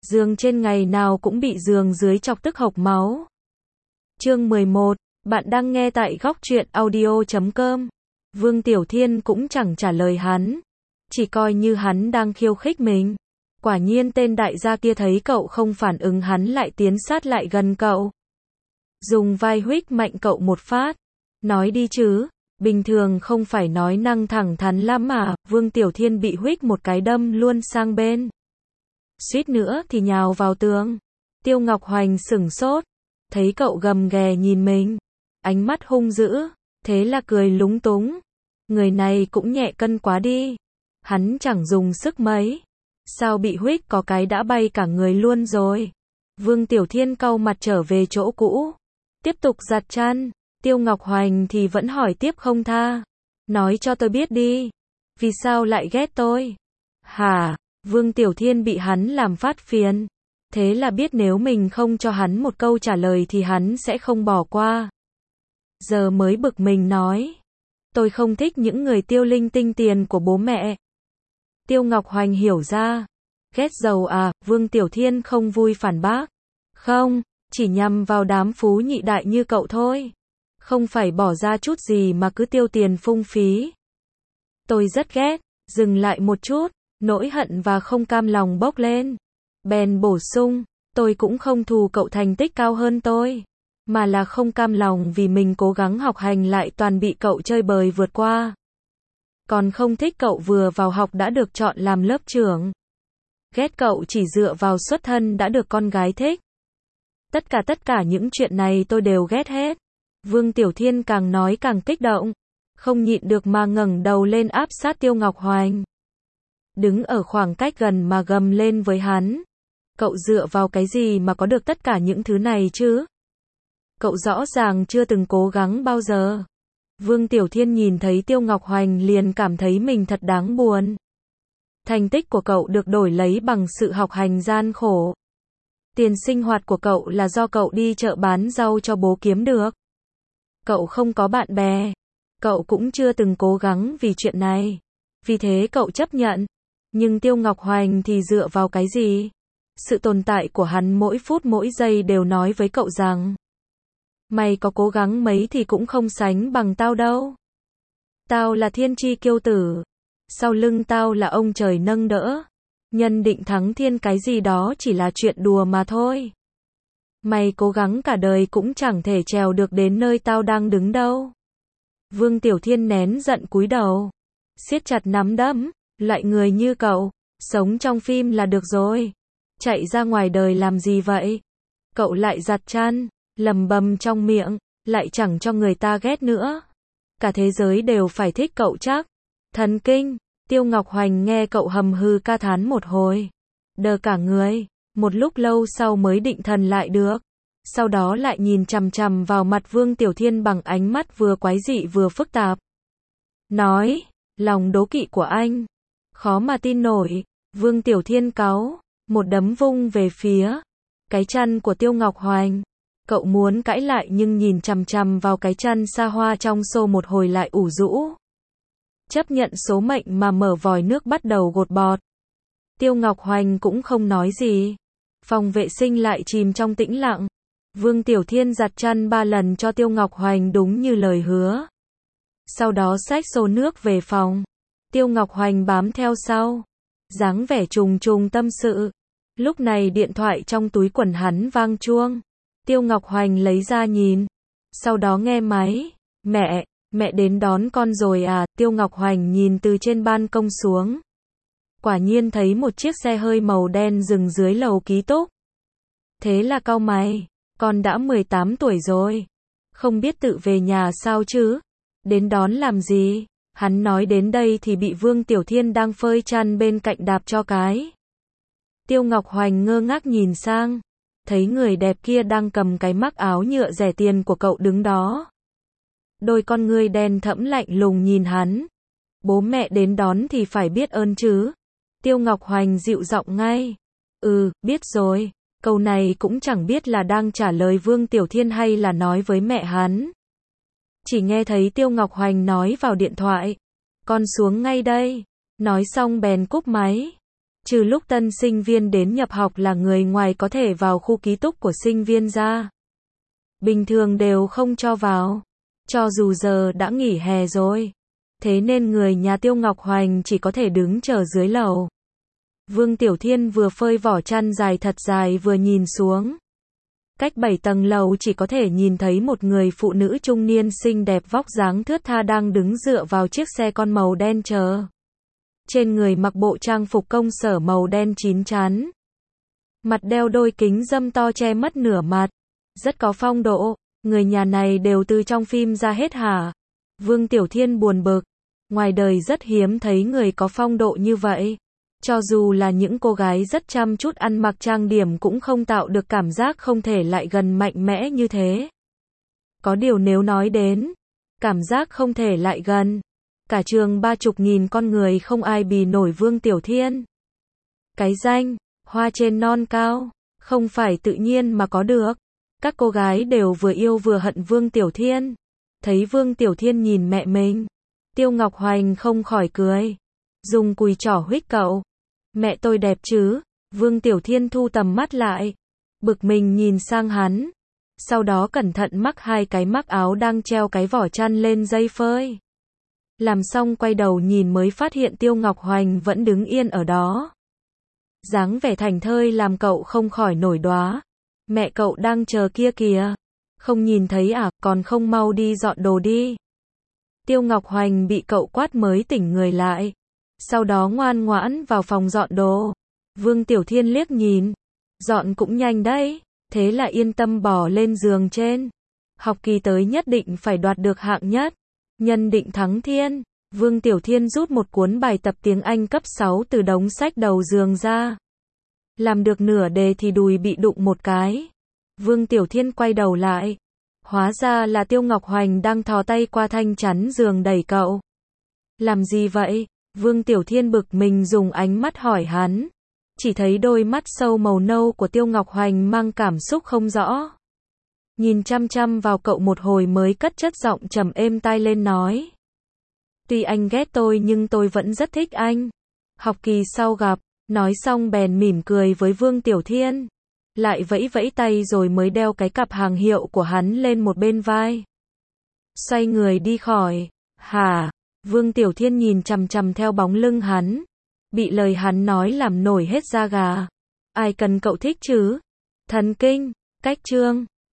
Giường trên ngày nào cũng bị giường dưới chọc tức hộc máu. Chương 11, bạn đang nghe tại góc truyện audio.com. Vương Tiểu Thiên cũng chẳng trả lời hắn, chỉ coi như hắn đang khiêu khích mình. Quả nhiên tên đại gia kia thấy cậu không phản ứng hắn lại tiến sát lại gần cậu. Dùng vai huých mạnh cậu một phát. Nói đi chứ, bình thường không phải nói năng thẳng thắn lắm mà. Vương Tiểu Thiên bị huých một cái đâm luôn sang bên. Suýt nữa thì nhào vào tường. Tiêu Ngọc Hoành sửng sốt, thấy cậu gầm ghè nhìn mình, ánh mắt hung dữ, thế là cười lúng túng. Người này cũng nhẹ cân quá đi. Hắn chẳng dùng sức mấy, sao bị huých có cái đã bay cả người luôn rồi. Vương Tiểu Thiên cau mặt trở về chỗ cũ, tiếp tục giặt chăn. Tiêu Ngọc Hoành thì vẫn hỏi tiếp không tha. Nói cho tôi biết đi, vì sao lại ghét tôi? Hả? Vương Tiểu Thiên bị hắn làm phát phiền. Thế là biết nếu mình không cho hắn một câu trả lời thì hắn sẽ không bỏ qua. Giờ mới bực mình nói, tôi không thích những người tiêu linh tinh tiền của bố mẹ. Tiêu Ngọc Hoành hiểu ra. Ghét giàu à? Vương Tiểu Thiên không vui phản bác. Không, chỉ nhằm vào đám phú nhị đại như cậu thôi. Không phải bỏ ra chút gì mà cứ tiêu tiền phung phí. Tôi rất ghét. Dừng lại một chút, nỗi hận và không cam lòng bốc lên. Bèn bổ sung, tôi cũng không thù cậu thành tích cao hơn tôi, mà là không cam lòng vì mình cố gắng học hành lại toàn bị cậu chơi bời vượt qua. Còn không thích cậu vừa vào học đã được chọn làm lớp trưởng. Ghét cậu chỉ dựa vào xuất thân đã được con gái thích. Tất cả những chuyện này tôi đều ghét hết. Vương Tiểu Thiên càng nói càng kích động, không nhịn được mà ngẩng đầu lên áp sát Tiêu Ngọc Hoành. Đứng ở khoảng cách gần mà gầm lên với hắn. Cậu dựa vào cái gì mà có được tất cả những thứ này chứ? Cậu rõ ràng chưa từng cố gắng bao giờ. Vương Tiểu Thiên nhìn thấy Tiêu Ngọc Hoành liền cảm thấy mình thật đáng buồn. Thành tích của cậu được đổi lấy bằng sự học hành gian khổ. Tiền sinh hoạt của cậu là do cậu đi chợ bán rau cho bố kiếm được. Cậu không có bạn bè. Cậu cũng chưa từng cố gắng vì chuyện này. Vì thế cậu chấp nhận. Nhưng Tiêu Ngọc Hoành thì dựa vào cái gì? Sự tồn tại của hắn mỗi phút mỗi giây đều nói với cậu rằng, mày có cố gắng mấy thì cũng không sánh bằng tao đâu. Tao là thiên tri kiêu tử. Sau lưng tao là ông trời nâng đỡ. Nhân định thắng thiên cái gì đó chỉ là chuyện đùa mà thôi. Mày cố gắng cả đời cũng chẳng thể trèo được đến nơi tao đang đứng đâu. Vương Tiểu Thiên nén giận cúi đầu, siết chặt nắm đấm. Loại người như cậu, sống trong phim là được rồi. Chạy ra ngoài đời làm gì vậy? Cậu lại giặt chăn, lầm bầm trong miệng, lại chẳng cho người ta ghét nữa. Cả thế giới đều phải thích cậu chắc. Thần kinh. Tiêu Ngọc Hoành nghe cậu hầm hừ ca thán một hồi, đờ cả người, một lúc lâu sau mới định thần lại được. Sau đó lại nhìn chằm chằm vào mặt Vương Tiểu Thiên bằng ánh mắt vừa quái dị vừa phức tạp. Nói, lòng đố kỵ của anh khó mà tin nổi. Vương Tiểu Thiên cáu, một đấm vung về phía cái chăn của Tiêu Ngọc Hoành. Cậu muốn cãi lại nhưng nhìn chằm chằm vào cái chăn xa hoa trong xô một hồi lại ủ rũ. Chấp nhận số mệnh mà mở vòi nước bắt đầu gột bọt. Tiêu Ngọc Hoành cũng không nói gì. Phòng vệ sinh lại chìm trong tĩnh lặng. Vương Tiểu Thiên giặt chăn 3 lần cho Tiêu Ngọc Hoành đúng như lời hứa. Sau đó xách xô nước về phòng. Tiêu Ngọc Hoành bám theo sau, dáng vẻ trùng trùng tâm sự. Lúc này điện thoại trong túi quần hắn vang chuông. Tiêu Ngọc Hoành lấy ra nhìn, sau đó nghe máy. Mẹ đến đón con rồi à? Tiêu Ngọc Hoành nhìn từ trên ban công xuống. Quả nhiên thấy một chiếc xe hơi màu đen dừng dưới lầu ký túc. Thế là cau mày, con đã 18 tuổi rồi, không biết tự về nhà sao chứ? Đến đón làm gì? Hắn nói đến đây thì bị Vương Tiểu Thiên đang phơi chăn bên cạnh đạp cho cái. Tiêu Ngọc Hoành ngơ ngác nhìn sang, thấy người đẹp kia đang cầm cái mắc áo nhựa rẻ tiền của cậu đứng đó. Đôi con ngươi đen thẫm lạnh lùng nhìn hắn. Bố mẹ đến đón thì phải biết ơn chứ. Tiêu Ngọc Hoành dịu giọng ngay. Biết rồi. Câu này cũng chẳng biết là đang trả lời Vương Tiểu Thiên hay là nói với mẹ hắn. Chỉ nghe thấy Tiêu Ngọc Hoành nói vào điện thoại. Con xuống ngay đây. Nói xong bèn cúp máy. Trừ lúc tân sinh viên đến nhập học là người ngoài có thể vào khu ký túc của sinh viên ra. Bình thường đều không cho vào. Cho dù giờ đã nghỉ hè rồi. Thế nên người nhà Tiêu Ngọc Hoành chỉ có thể đứng chờ dưới lầu. Vương Tiểu Thiên vừa phơi vỏ chăn dài thật dài vừa nhìn xuống. Cách 7 tầng lầu chỉ có thể nhìn thấy một người phụ nữ trung niên xinh đẹp vóc dáng thướt tha đang đứng dựa vào chiếc xe con màu đen chờ. Trên người mặc bộ trang phục công sở màu đen chín chắn. Mặt đeo đôi kính râm to che mất nửa mặt. Rất có phong độ. Người nhà này đều từ trong phim ra hết hả? Vương Tiểu Thiên buồn bực. Ngoài đời rất hiếm thấy người có phong độ như vậy. Cho dù là những cô gái rất chăm chút ăn mặc trang điểm cũng không tạo được cảm giác không thể lại gần mạnh mẽ như thế. Có điều nếu nói đến cảm giác không thể lại gần, cả trường 30.000 con người không ai bì nổi Vương Tiểu Thiên. Cái danh, hoa trên non cao, không phải tự nhiên mà có được. Các cô gái đều vừa yêu vừa hận Vương Tiểu Thiên. Thấy Vương Tiểu Thiên nhìn mẹ mình, Tiêu Ngọc Hoành không khỏi cười. Dùng cùi trỏ huých cậu. Mẹ tôi đẹp chứ? Vương Tiểu Thiên thu tầm mắt lại. Bực mình nhìn sang hắn. Sau đó cẩn thận mắc hai cái mắc áo đang treo cái vỏ chăn lên dây phơi. Làm xong quay đầu nhìn mới phát hiện Tiêu Ngọc Hoành vẫn đứng yên ở đó. Dáng vẻ thảnh thơi làm cậu không khỏi nổi đoá. Mẹ cậu đang chờ kia kìa. Không nhìn thấy à, còn không mau đi dọn đồ đi. Tiêu Ngọc Hoành bị cậu quát mới tỉnh người lại. Sau đó ngoan ngoãn vào phòng dọn đồ. Vương Tiểu Thiên liếc nhìn. Dọn cũng nhanh đấy. Thế là yên tâm bỏ lên giường trên. Học kỳ tới nhất định phải đoạt được hạng nhất. Nhân định thắng thiên. Vương Tiểu Thiên rút một cuốn bài tập tiếng Anh cấp 6 từ đống sách đầu giường ra. Làm được nửa đề thì đùi bị đụng một cái. Vương Tiểu Thiên quay đầu lại. Hóa ra là Tiêu Ngọc Hoành đang thò tay qua thanh chắn giường đẩy cậu. Làm gì vậy? Vương Tiểu Thiên bực mình dùng ánh mắt hỏi hắn. Chỉ thấy đôi mắt sâu màu nâu của Tiêu Ngọc Hoành mang cảm xúc không rõ. Nhìn chăm chăm vào cậu một hồi mới cất chất giọng trầm êm tai lên nói. Tuy anh ghét tôi nhưng tôi vẫn rất thích anh. Học kỳ sau gặp. Nói xong bèn mỉm cười với Vương Tiểu Thiên. Lại vẫy vẫy tay rồi mới đeo cái cặp hàng hiệu của hắn lên một bên vai. Xoay người đi khỏi. Hả? Vương Tiểu Thiên nhìn chằm chằm theo bóng lưng hắn. Bị lời hắn nói làm nổi hết da gà. Ai cần cậu thích chứ? Thần kinh. Cách chương.